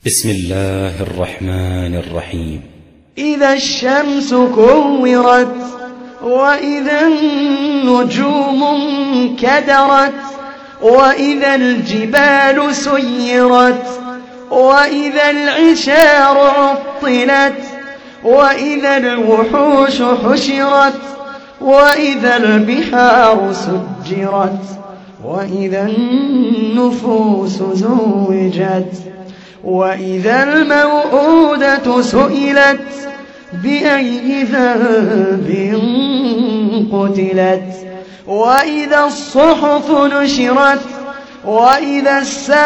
بسم الله الرحمن الرحيم. إذا الشمس كورت وإذا النجوم انكدرت وإذا الجبال سيرت وإذا العشار عطلت وإذا الوحوش حشرت وإذا البحار سجرت وإذا النفوس زوجت وإذا الموءودة سئلت بأي ذنب قتلت وإذا الصحف نشرت وإذا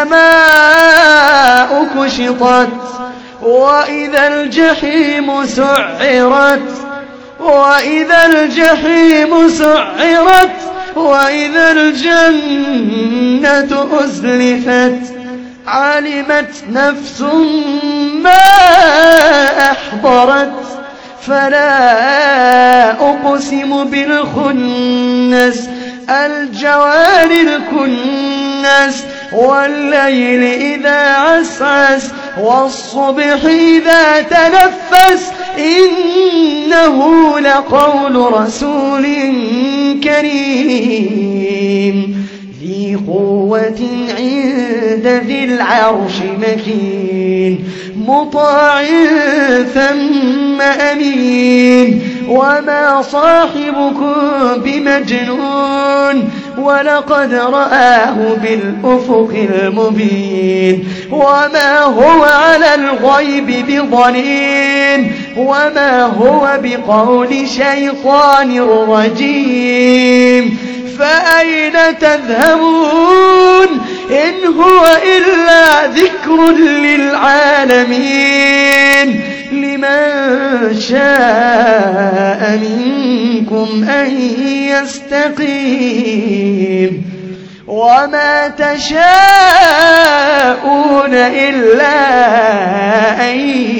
السماء كشطت وإذا الجحيم سعرت وإذا الجحيم سعرت وإذا الجنة أزلفت علمت نفس ما أحضرت فلا أقسم بالخنس الجوار الكنس والليل إذا عسعس والصبح إذا تنفس إنه لقول رسول كريم ذي قوة عند ذي العرش مكين مطاع ثم أمين وما صاحبكم بمجنون ولقد رآه بالأفق المبين وما هو على الغيب بضنين وما هو بقول شيطان رجيم فأين تذهبون إن هو إلا ذكر للعالمين لمن شاء منكم أن يستقيم وما تشاءون إلا أن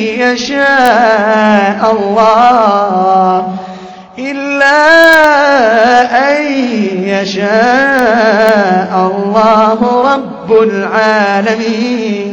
يشاء الله رب العالمين.